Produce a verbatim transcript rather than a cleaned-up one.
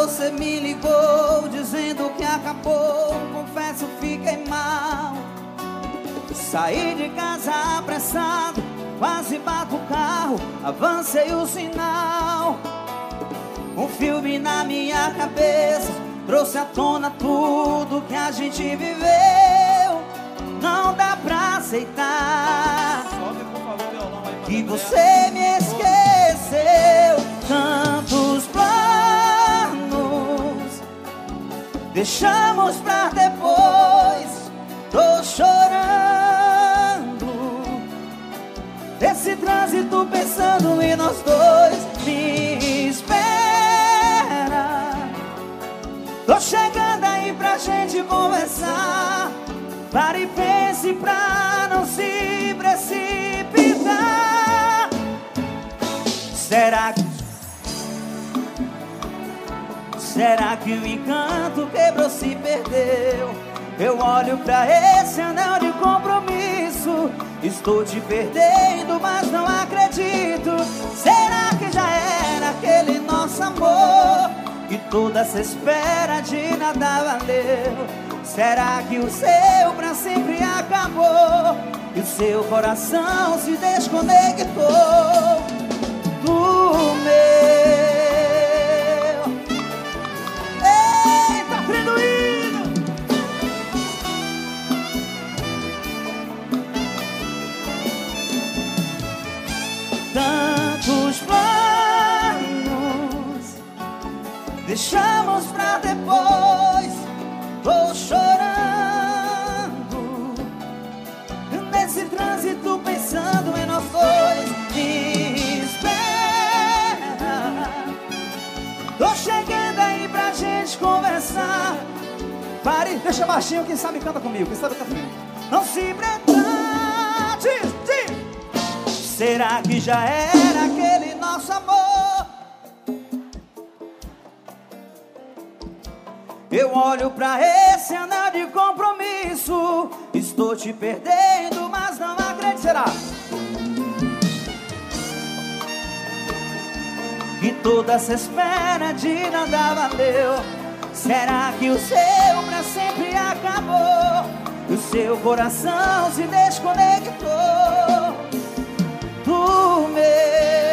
você me ligou dizendo que acabou, confesso, fiquei mal. Saí de casa apressado, quase bato o carro, avancei o sinal. Um filme na minha cabeça trouxe à tona tudo que a gente viveu. Não dá pra aceitar que você me esqueceu. Tantos planos deixamos pra depois. Tô chorando esse trânsito pensando em nós dois. Me espera, tô chegando aí pra gente conversar. Pare e pense pra não se precipitar. Será que Será que o encanto quebrou, se perdeu? Eu olho pra esse anel de compromisso, estou te perdendo, mas não acredito. Será que já era aquele nosso amor e toda essa espera de nada valeu? Será que o seu pra sempre acabou e o seu coração se desconectou do meu? Eita, Fredoíno! Tantos planos deixamos pra depois. Tô chorando nesse trânsito pensando em nós dois. Me espera, tô chegando aí pra gente conversar. Pare, deixa baixinho, quem sabe canta comigo, quem sabe canta comigo. Não se pretende. Será que já era aquele nosso amor? Eu olho pra esse anel de compromisso, estou te perdendo, mas não acredito. Será que toda essa espera de nada valeu? Será que o seu pra sempre acabou e o seu coração se desconectou do meu?